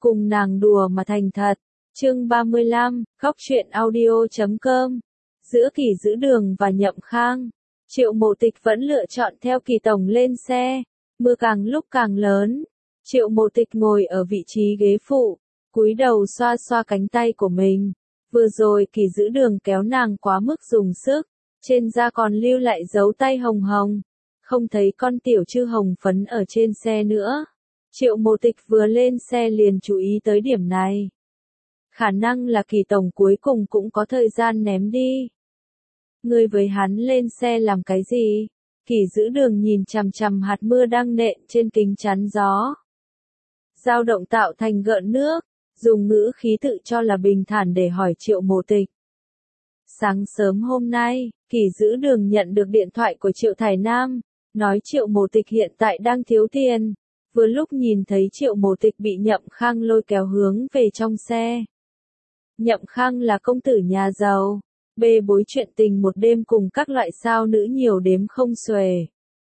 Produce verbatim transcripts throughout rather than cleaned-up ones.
cùng nàng đùa mà thành thật. Chương ba mươi lăm, Góc truyện audio chấm com. Giữa Kỳ Dữ Đường và Nhậm Khang, Triệu Mộ Tịch vẫn lựa chọn theo Kỳ tổng lên xe. Mưa càng lúc càng lớn. Triệu Mộ Tịch ngồi ở vị trí ghế phụ, cúi đầu xoa xoa cánh tay của mình. Vừa rồi Kỳ Dữ Đường kéo nàng quá mức dùng sức, trên da còn lưu lại dấu tay hồng hồng. Không thấy con tiểu chư hồng phấn ở trên xe nữa. Triệu Mộ Tịch vừa lên xe liền chú ý tới điểm này. Khả năng là Kỳ tổng cuối cùng cũng có thời gian ném đi. Ngươi với hắn lên xe làm cái gì? Kỳ Dữ Đường nhìn chằm chằm hạt mưa đang nện trên kính chắn gió. Dao động tạo thành gợn nước, dùng ngữ khí tự cho là bình thản để hỏi Triệu Mộ Tịch. Sáng sớm hôm nay, Kỳ Dữ Đường nhận được điện thoại của Triệu Thải Nam, nói Triệu Mộ Tịch hiện tại đang thiếu tiền. Vừa lúc nhìn thấy Triệu Mộ Tịch bị Nhậm Khang lôi kéo hướng về trong xe. Nhậm Khang là công tử nhà giàu, bê bối chuyện tình một đêm cùng các loại sao nữ nhiều đếm không xuể.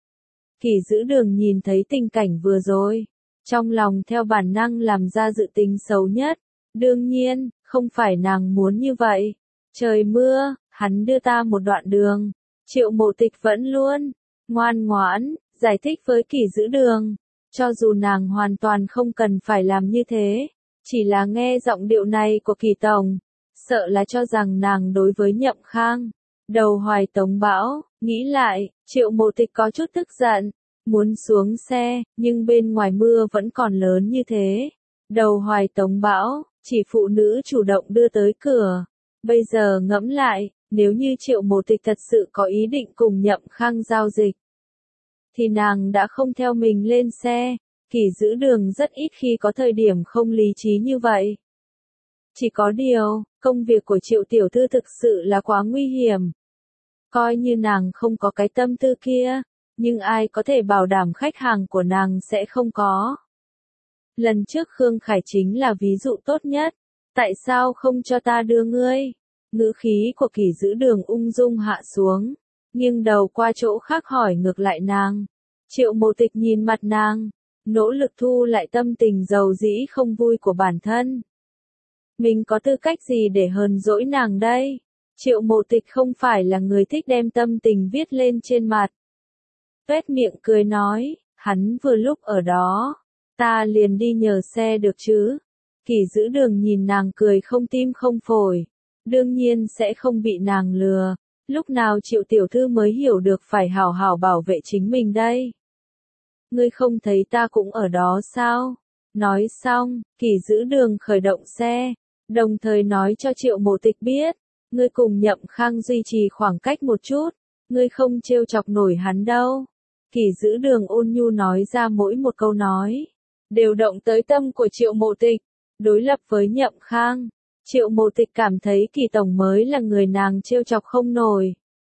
Kỳ Dữ Đường nhìn thấy tình cảnh vừa rồi, trong lòng theo bản năng làm ra dự tính xấu nhất. Đương nhiên, không phải nàng muốn như vậy. Trời mưa, hắn đưa ta một đoạn đường. Triệu Mộ Tịch vẫn luôn ngoan ngoãn giải thích với Kỳ Dữ Đường, cho dù nàng hoàn toàn không cần phải làm như thế, chỉ là nghe giọng điệu này của Kỳ tổng, sợ là cho rằng nàng đối với Nhậm Khang đầu hoài tống bão. Nghĩ lại, Triệu Mộ Tịch có chút tức giận, muốn xuống xe, nhưng bên ngoài mưa vẫn còn lớn như thế. Đầu hoài tống bão, chỉ phụ nữ chủ động đưa tới cửa. Bây giờ ngẫm lại, nếu như Triệu Mộ Tịch thật sự có ý định cùng Nhậm Khang giao dịch, thì nàng đã không theo mình lên xe. Kỳ Dữ Đường rất ít khi có thời điểm không lý trí như vậy. Chỉ có điều, công việc của Triệu tiểu thư thực sự là quá nguy hiểm. Coi như nàng không có cái tâm tư kia, nhưng ai có thể bảo đảm khách hàng của nàng sẽ không có. Lần trước Khương Khải chính là ví dụ tốt nhất. Tại sao không cho ta đưa ngươi? Ngữ khí của Kỳ Dữ Đường ung dung hạ xuống, nghiêng đầu qua chỗ khác hỏi ngược lại nàng. Triệu Mộ Tịch nhìn mặt nàng, nỗ lực thu lại tâm tình dầu dĩ không vui của bản thân. Mình có tư cách gì để hờn dỗi nàng đây? Triệu Mộ Tịch không phải là người thích đem tâm tình viết lên trên mặt. Tuét miệng cười nói, hắn vừa lúc ở đó, ta liền đi nhờ xe được chứ? Kỳ Dữ Đường nhìn nàng cười không tim không phổi, đương nhiên sẽ không bị nàng lừa. Lúc nào Triệu tiểu thư mới hiểu được phải hảo hảo bảo vệ chính mình đây? Ngươi không thấy ta cũng ở đó sao? Nói xong, Kỳ Dữ Đường khởi động xe, đồng thời nói cho Triệu Mộ Tịch biết, ngươi cùng Nhậm Khang duy trì khoảng cách một chút, ngươi không trêu chọc nổi hắn đâu. Kỳ Dữ Đường ôn nhu nói ra mỗi một câu nói, đều động tới tâm của Triệu Mộ Tịch. Đối lập với Nhậm Khang, Triệu Mộ Tịch cảm thấy Kỳ tổng mới là người nàng trêu chọc không nổi.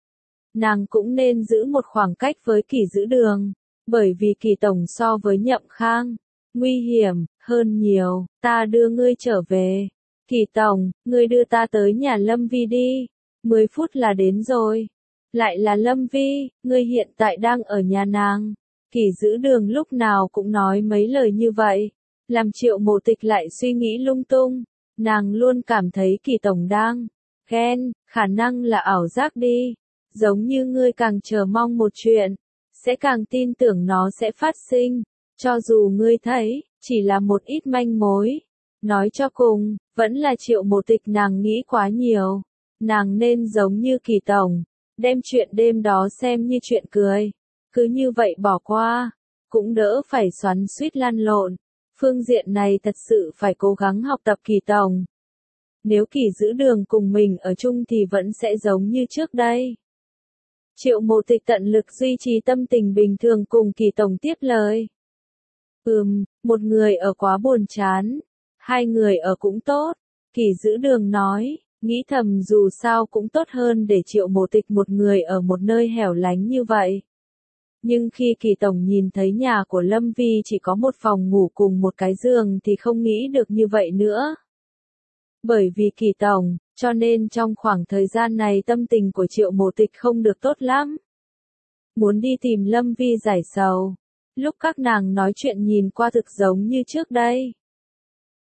Nàng cũng nên giữ một khoảng cách với Kỳ Dữ Đường, bởi vì Kỳ tổng so với Nhậm Khang nguy hiểm hơn nhiều. Ta đưa ngươi trở về. Kỳ tổng, ngươi đưa ta tới nhà Lâm Vi đi. mười phút là đến rồi. Lại là Lâm Vi, ngươi hiện tại đang ở nhà nàng. Kỳ Dữ Đường lúc nào cũng nói mấy lời như vậy, làm Triệu Mộ Tịch lại suy nghĩ lung tung. Nàng luôn cảm thấy Kỳ tổng đang ghen, khả năng là ảo giác đi. Giống như ngươi càng chờ mong một chuyện, sẽ càng tin tưởng nó sẽ phát sinh. Cho dù ngươi thấy, chỉ là một ít manh mối. Nói cho cùng, vẫn là Triệu Mộ Tịch nàng nghĩ quá nhiều. Nàng nên giống như Kỳ tổng, đem chuyện đêm đó xem như chuyện cười. Cứ như vậy bỏ qua, cũng đỡ phải xoắn xuýt lăn lộn. Phương diện này thật sự phải cố gắng học tập Kỳ tổng. Nếu Kỳ Dữ Đường cùng mình ở chung thì vẫn sẽ giống như trước đây. Triệu Mộ Tịch tận lực duy trì tâm tình bình thường cùng Kỳ tổng tiếp lời. Ừm, một người ở quá buồn chán, hai người ở cũng tốt. Kỳ Dữ Đường nói, nghĩ thầm dù sao cũng tốt hơn để Triệu Mộ Tịch một người ở một nơi hẻo lánh như vậy. Nhưng khi Kỳ tổng nhìn thấy nhà của Lâm Vi chỉ có một phòng ngủ cùng một cái giường thì không nghĩ được như vậy nữa. Bởi vì Kỳ tổng, cho nên trong khoảng thời gian này tâm tình của Triệu Mộ Tịch không được tốt lắm. Muốn đi tìm Lâm Vi giải sầu. Lúc các nàng nói chuyện nhìn qua thực giống như trước đây.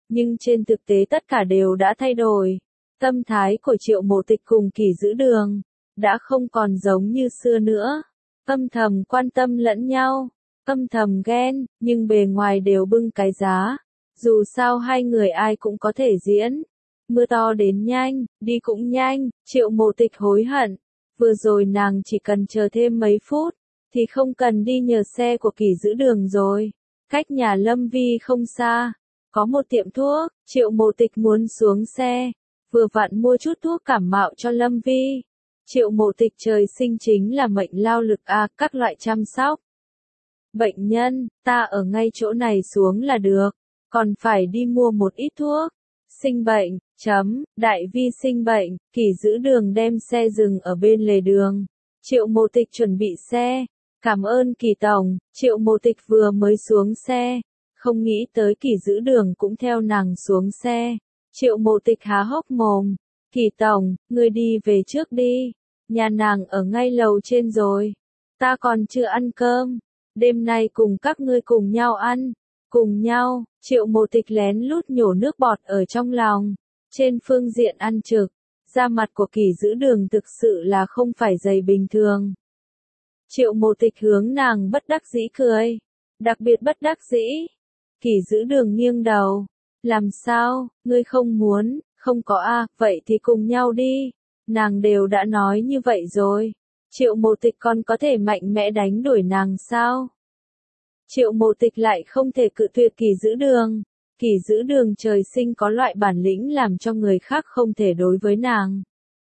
Nhưng trên thực tế tất cả đều đã thay đổi. Tâm thái của Triệu Mộ Tịch cùng Kỷ Dữ Đường đã không còn giống như xưa nữa. Âm thầm quan tâm lẫn nhau, âm thầm ghen, nhưng bề ngoài đều bưng cái giá. Dù sao hai người ai cũng có thể diễn. Mưa to đến nhanh, đi cũng nhanh, Triệu Mộ Tịch hối hận. Vừa rồi nàng chỉ cần chờ thêm mấy phút, thì không cần đi nhờ xe của Kỷ Dữ Đường rồi. Cách nhà Lâm Vi không xa, có một tiệm thuốc, Triệu Mộ Tịch muốn xuống xe, vừa vặn mua chút thuốc cảm mạo cho Lâm Vi. Triệu Mộ Tịch trời sinh chính là mệnh lao lực a, các loại chăm sóc. Bệnh nhân, ta ở ngay chỗ này xuống là được, còn phải đi mua một ít thuốc. Sinh bệnh, chấm, Đại Vi sinh bệnh, Kỷ Dữ Đường đem xe dừng ở bên lề đường. Triệu Mộ Tịch chuẩn bị xe. Cảm ơn Kỷ tổng, Triệu Mộ Tịch vừa mới xuống xe, không nghĩ tới Kỷ Dữ Đường cũng theo nàng xuống xe. Triệu Mộ Tịch há hốc mồm, Kỷ tổng, ngươi đi về trước đi, nhà nàng ở ngay lầu trên rồi, ta còn chưa ăn cơm, đêm nay cùng các ngươi cùng nhau ăn, cùng nhau. Triệu Mộ Tịch lén lút nhổ nước bọt ở trong lòng. Trên phương diện ăn trực, da mặt của Kỷ Dữ Đường thực sự là không phải dày bình thường. Triệu Mộ Tịch hướng nàng bất đắc dĩ cười, đặc biệt bất đắc dĩ. Kỷ Dữ Đường nghiêng đầu, làm sao, ngươi không muốn, không có a, à, vậy thì cùng nhau đi, nàng đều đã nói như vậy rồi. Triệu Mộ Tịch còn có thể mạnh mẽ đánh đuổi nàng sao? Triệu Mộ Tịch lại không thể cự tuyệt Kỷ Dữ Đường. Kỷ Dữ Đường trời sinh có loại bản lĩnh làm cho người khác không thể đối với nàng.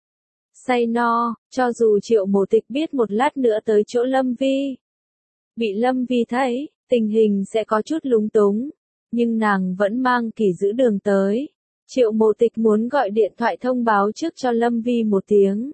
Say no, cho dù Triệu Mộ Tịch biết một lát nữa tới chỗ Lâm Vi, bị Lâm Vi thấy, tình hình sẽ có chút lúng túng, nhưng nàng vẫn mang Kỷ Dữ Đường tới. Triệu Mộ Tịch muốn gọi điện thoại thông báo trước cho Lâm Vi một tiếng.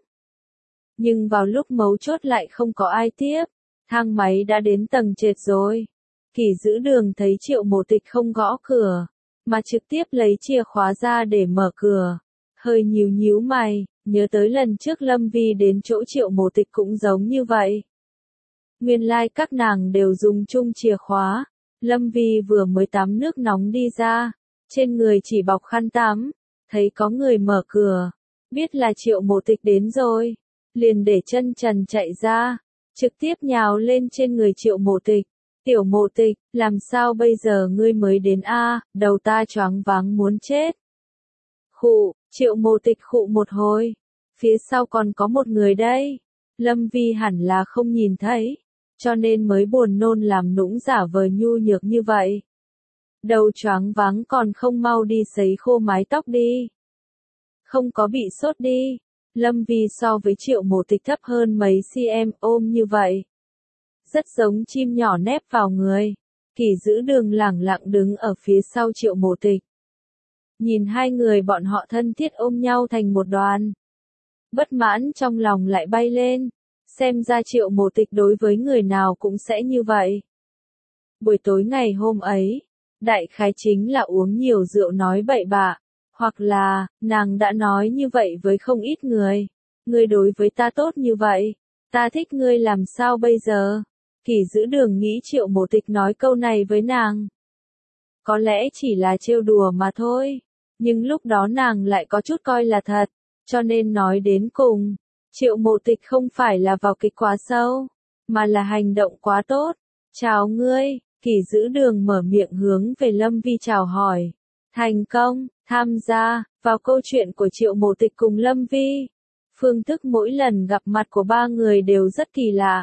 Nhưng vào lúc mấu chốt lại không có ai tiếp, thang máy đã đến tầng trệt rồi. Kỷ Dữ Đường thấy Triệu Mộ Tịch không gõ cửa, mà trực tiếp lấy chìa khóa ra để mở cửa. Hơi nhíu nhíu mày, nhớ tới lần trước Lâm Vi đến chỗ Triệu Mộ Tịch cũng giống như vậy. Nguyên lai like các nàng đều dùng chung chìa khóa. Lâm Vi vừa mới tắm nước nóng đi ra, trên người chỉ bọc khăn tắm, thấy có người mở cửa, biết là Triệu Mộ Tịch đến rồi, liền để chân trần chạy ra, trực tiếp nhào lên trên người Triệu Mộ Tịch. Tiểu Mộ Tịch, làm sao bây giờ ngươi mới đến a? Đầu ta choáng váng muốn chết. Khụ, Triệu Mộ Tịch khụ một hồi, phía sau còn có một người đây. Lâm Vi hẳn là không nhìn thấy, cho nên mới buồn nôn làm nũng giả vờ nhu nhược như vậy. Đầu choáng váng còn không mau đi sấy khô mái tóc đi. Không có bị sốt đi. Lâm Vi so với Triệu Mộ Tịch thấp hơn mấy cm, ôm như vậy. Rất giống chim nhỏ nép vào người. Kỷ Dữ Đường lẳng lặng đứng ở phía sau Triệu Mộ Tịch. Nhìn hai người bọn họ thân thiết ôm nhau thành một đoàn. Bất mãn trong lòng lại bay lên. Xem ra Triệu Mộ Tịch đối với người nào cũng sẽ như vậy. Buổi tối ngày hôm ấy, đại khái chính là uống nhiều rượu nói bậy bạ. Hoặc là, nàng đã nói như vậy với không ít người. Ngươi đối với ta tốt như vậy. Ta thích ngươi làm sao bây giờ? Kỷ Dữ Đường nghĩ Triệu Mộ Tịch nói câu này với nàng. Có lẽ chỉ là trêu đùa mà thôi. Nhưng lúc đó nàng lại có chút coi là thật. Cho nên nói đến cùng, Triệu Mộ Tịch không phải là vào kịch quá sâu, mà là hành động quá tốt. Chào ngươi, Kỷ Dữ Đường mở miệng hướng về Lâm Vi chào hỏi. Thành công, tham gia vào câu chuyện của Triệu Mộ Tịch cùng Lâm Vi. Phương thức mỗi lần gặp mặt của ba người đều rất kỳ lạ.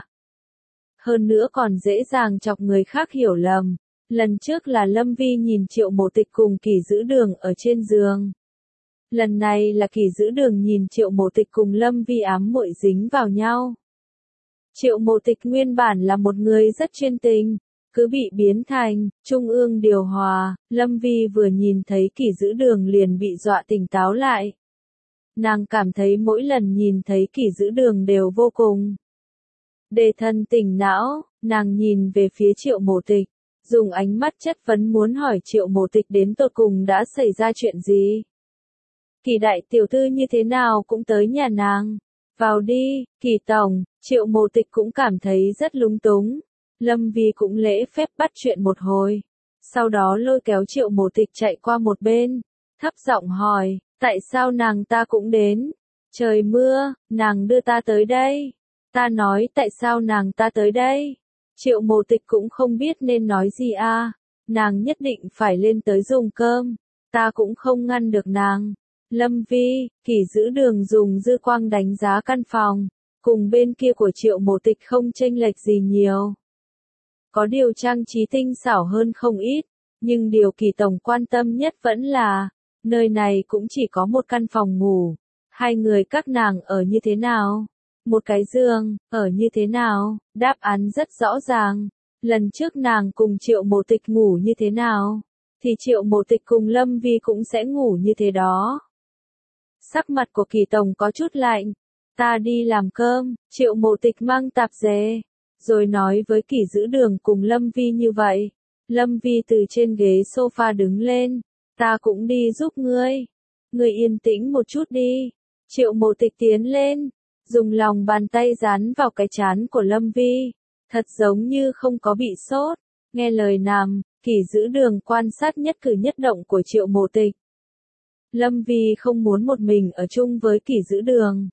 Hơn nữa còn dễ dàng chọc người khác hiểu lầm. Lần trước là Lâm Vi nhìn Triệu Mộ Tịch cùng Kỷ Dữ Đường ở trên giường. Lần này là Kỷ Dữ Đường nhìn Triệu Mộ Tịch cùng Lâm Vi ám muội dính vào nhau. Triệu Mộ Tịch nguyên bản là một người rất chuyên tình, cứ bị biến thành trung ương điều hòa. Lâm Vi vừa nhìn thấy Kỷ Dữ Đường liền bị dọa tỉnh táo lại. Nàng cảm thấy mỗi lần nhìn thấy Kỷ Dữ Đường đều vô cùng đề thân tỉnh não. Nàng nhìn về phía Triệu Mộ Tịch, dùng ánh mắt chất vấn muốn hỏi Triệu Mộ Tịch đến tột cùng đã xảy ra chuyện gì. Kỷ đại tiểu thư như thế nào cũng tới nhà nàng. Vào đi, Kỷ tổng. Triệu Mộ Tịch cũng cảm thấy rất lúng túng. Lâm Vi cũng lễ phép bắt chuyện một hồi. Sau đó lôi kéo Triệu Mộ Tịch chạy qua một bên, thấp giọng hỏi, tại sao nàng ta cũng đến? Trời mưa, nàng đưa ta tới đây. Ta nói tại sao nàng ta tới đây? Triệu Mộ Tịch cũng không biết nên nói gì a. Nàng nhất định phải lên tới dùng cơm. Ta cũng không ngăn được nàng. Lâm Vi, Kỷ Giữ Đường dùng dư quang đánh giá căn phòng, cùng bên kia của Triệu Mộ Tịch không chênh lệch gì nhiều. Có điều trang trí tinh xảo hơn không ít, nhưng điều Kỷ tổng quan tâm nhất vẫn là, nơi này cũng chỉ có một căn phòng ngủ. Hai người các nàng ở như thế nào? Một cái giường, ở như thế nào? Đáp án rất rõ ràng. Lần trước nàng cùng Triệu Mộ Tịch ngủ như thế nào? Thì Triệu Mộ Tịch cùng Lâm Vi cũng sẽ ngủ như thế đó. Sắc mặt của Kỷ tổng có chút lạnh. Ta đi làm cơm, Triệu Mộ Tịch mang tạp dề, rồi nói với Kỷ Giữ Đường cùng Lâm Vi như vậy. Lâm Vi từ trên ghế sofa đứng lên, ta cũng đi giúp ngươi. Ngươi yên tĩnh một chút đi. Triệu Mộ Tịch tiến lên, dùng lòng bàn tay dán vào cái trán của Lâm Vi, thật giống như không có bị sốt. Nghe lời nàng, Kỷ Giữ Đường quan sát nhất cử nhất động của Triệu Mộ Tịch. Lâm Vi không muốn một mình ở chung với Kỷ Giữ Đường.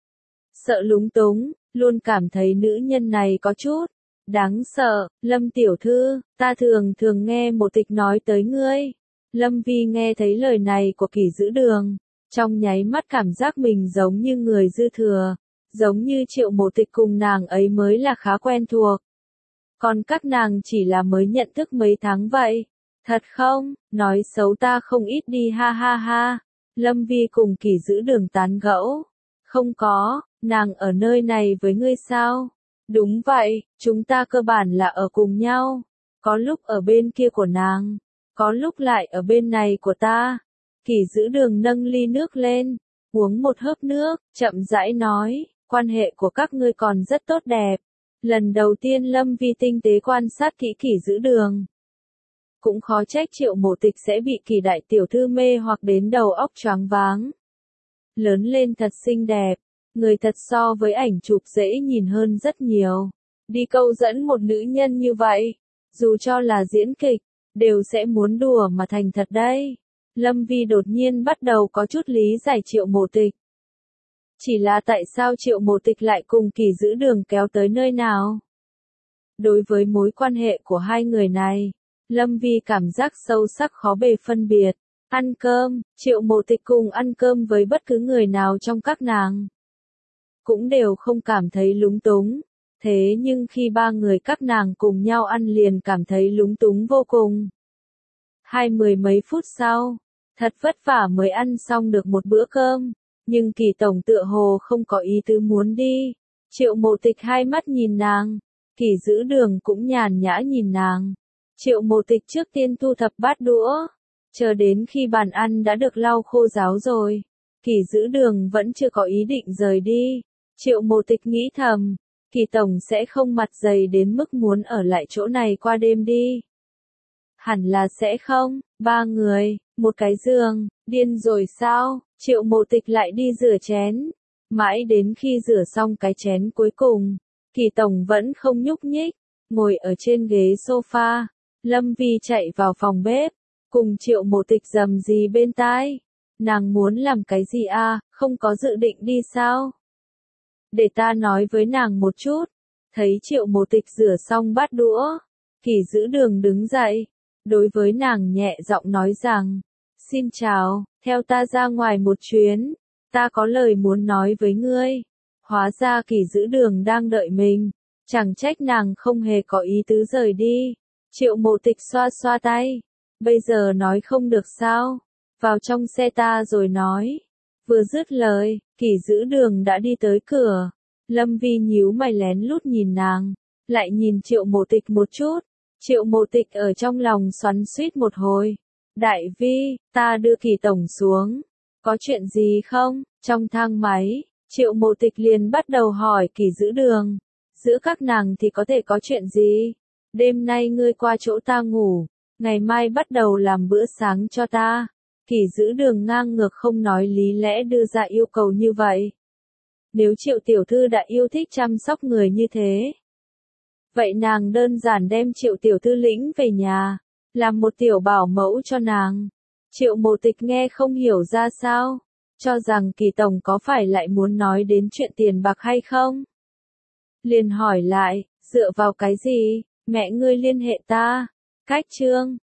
Sợ lúng túng, luôn cảm thấy nữ nhân này có chút đáng sợ. Lâm tiểu thư, ta thường thường nghe Mộ Tịch nói tới ngươi. Lâm Vi nghe thấy lời này của Kỷ Giữ Đường, trong nháy mắt cảm giác mình giống như người dư thừa, giống như Triệu Mộ Tịch cùng nàng ấy mới là khá quen thuộc. Còn các nàng chỉ là mới nhận thức mấy tháng vậy. Thật không, nói xấu ta không ít đi ha ha ha. Lâm Vi cùng Kỷ Giữ Đường tán gẫu. Không có, nàng ở nơi này với ngươi sao? Đúng vậy, chúng ta cơ bản là ở cùng nhau. Có lúc ở bên kia của nàng, có lúc lại ở bên này của ta. Kỷ Giữ Đường nâng ly nước lên, uống một hớp nước, chậm rãi nói, quan hệ của các ngươi còn rất tốt đẹp. Lần đầu tiên Lâm Vi tinh tế quan sát kỹ Kỷ Giữ Đường. Cũng khó trách Triệu Mộ Tịch sẽ bị Kỷ đại tiểu thư mê hoặc đến đầu óc choáng váng. Lớn lên thật xinh đẹp, người thật so với ảnh chụp dễ nhìn hơn rất nhiều. Đi câu dẫn một nữ nhân như vậy, dù cho là diễn kịch, đều sẽ muốn đùa mà thành thật đây. Lâm Vi đột nhiên bắt đầu có chút lý giải Triệu Mộ Tịch. Chỉ là tại sao Triệu Mộ Tịch lại cùng Kỷ Giữ Đường kéo tới nơi nào? Đối với mối quan hệ của hai người này, Lâm Vi cảm giác sâu sắc khó bề phân biệt. Ăn cơm, Triệu Mộ Tịch cùng ăn cơm với bất cứ người nào trong các nàng, cũng đều không cảm thấy lúng túng. Thế nhưng khi ba người các nàng cùng nhau ăn liền cảm thấy lúng túng vô cùng. Hai mười mấy phút sau, thật vất vả mới ăn xong được một bữa cơm, nhưng Kỷ tổng tựa hồ không có ý tứ muốn đi. Triệu Mộ Tịch hai mắt nhìn nàng, Kỷ Giữ Đường cũng nhàn nhã nhìn nàng. Triệu Mộ Tịch trước tiên thu thập bát đũa, chờ đến khi bàn ăn đã được lau khô ráo rồi, Kỷ Giữ Đường vẫn chưa có ý định rời đi. Triệu Mộ Tịch nghĩ thầm, Kỷ tổng sẽ không mặt dày đến mức muốn ở lại chỗ này qua đêm đi. Hẳn là sẽ không, ba người, một cái giường, điên rồi sao? Triệu Mộ Tịch lại đi rửa chén. Mãi đến khi rửa xong cái chén cuối cùng, Kỷ tổng vẫn không nhúc nhích, ngồi ở trên ghế sofa. Lâm Vi chạy vào phòng bếp, cùng Triệu Mộ Tịch rầm rì bên tai. Nàng muốn làm cái gì à, không có dự định đi sao? Để ta nói với nàng một chút. Thấy Triệu Mộ Tịch rửa xong bát đũa, Kỷ Giữ Đường đứng dậy, đối với nàng nhẹ giọng nói rằng, xin chào, theo ta ra ngoài một chuyến, ta có lời muốn nói với ngươi. Hóa ra Kỷ Giữ Đường đang đợi mình, chẳng trách nàng không hề có ý tứ rời đi. Triệu Mộ Tịch xoa xoa tay, bây giờ nói không được sao, vào trong xe ta rồi nói. Vừa dứt lời, Kỷ Giữ Đường đã đi tới cửa. Lâm Vi nhíu mày lén lút nhìn nàng, lại nhìn Triệu Mộ Tịch một chút. Triệu Mộ Tịch ở trong lòng xoắn xuýt một hồi. Đại Vi, ta đưa Kỷ tổng xuống. Có chuyện gì không? Trong thang máy, Triệu Mộ Tịch liền bắt đầu hỏi Kỷ Giữ Đường. Giữa các nàng thì có thể có chuyện gì? Đêm nay ngươi qua chỗ ta ngủ, ngày mai bắt đầu làm bữa sáng cho ta. Kỷ Giữ Đường ngang ngược không nói lý lẽ đưa ra yêu cầu như vậy. Nếu Triệu tiểu thư đã yêu thích chăm sóc người như thế, vậy nàng đơn giản đem Triệu tiểu thư lĩnh về nhà, làm một tiểu bảo mẫu cho nàng. Triệu Mộ Tịch nghe không hiểu ra sao, cho rằng Kỳ tổng có phải lại muốn nói đến chuyện tiền bạc hay không? Liền hỏi lại, dựa vào cái gì, mẹ ngươi liên hệ ta? Cách chương